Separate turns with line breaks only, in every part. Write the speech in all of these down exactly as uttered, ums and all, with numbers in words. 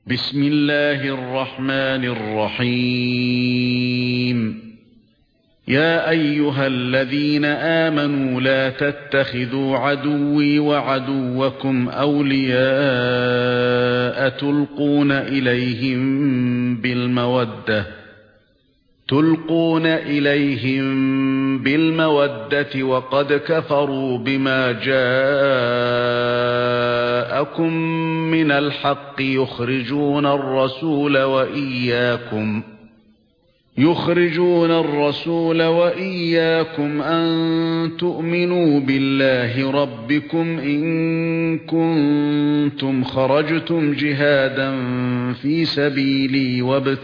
بسم الله الرحمن الرحيم. يا أيها الذين آمنوا لا تتخذوا عدوي وعدوكم أولياء تلقون إليهم بالمودة تلقون إليهم بالمودة وقد كفروا بما جاءكم من الحق يخرجون الرسول وإياكم يخرجون الرسول وإياكم أن تؤمنوا بالله ربكم إن كنتم خرجتم جهادا في سبيلي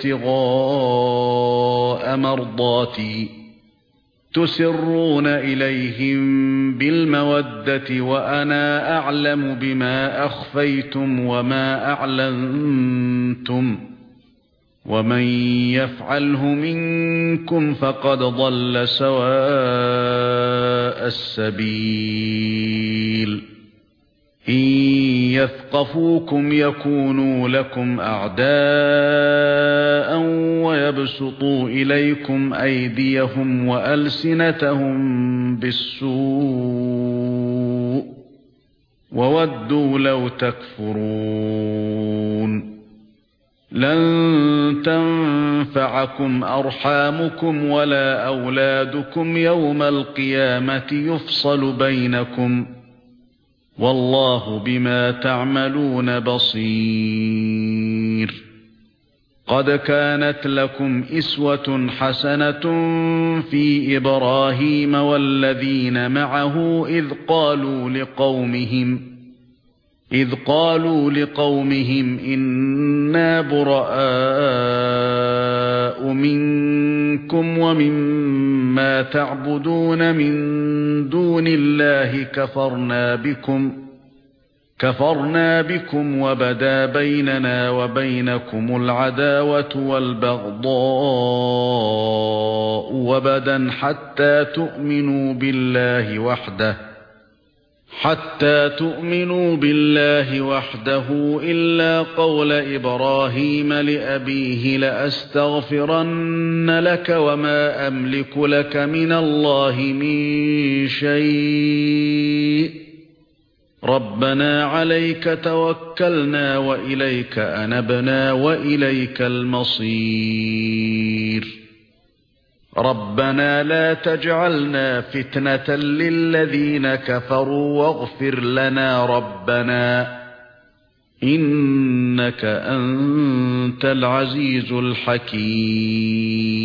وابتغاء مرضاتي تسرون إليهم بالمودة وأنا أعلم بما أخفيتم وما أعلنتم ومن يفعله منكم فقد ضل سواء السبيل. إن يثقفوكم يكونوا لكم أعداء ويبسطوا إليكم أيديهم وألسنتهم بالسوء وودوا لو تكفرون. لن تنفعكم أرحامكم ولا أولادكم يوم القيامة يفصل بينكم والله بما تعملون بصير. قد كانت لكم إسوة حسنة في إبراهيم والذين معه إذ قالوا لقومهم إذ قالوا لقومهم إنا براء منكم ومما تعبدون من دون الله كفرنا بكم كفرنا بكم وبدا بيننا وبينكم العداوة والبغضاء وبدا حتى تؤمنوا بالله وحده حتى تؤمنوا بالله وحده إلا قول إبراهيم لأبيه لأستغفرن لك وما أملك لك من الله من شيء ربنا عليك توكلنا وإليك أنبنا وإليك المصير. ربنا لا تجعلنا فتنة للذين كفروا واغفر لنا ربنا إنك أنت العزيز الحكيم.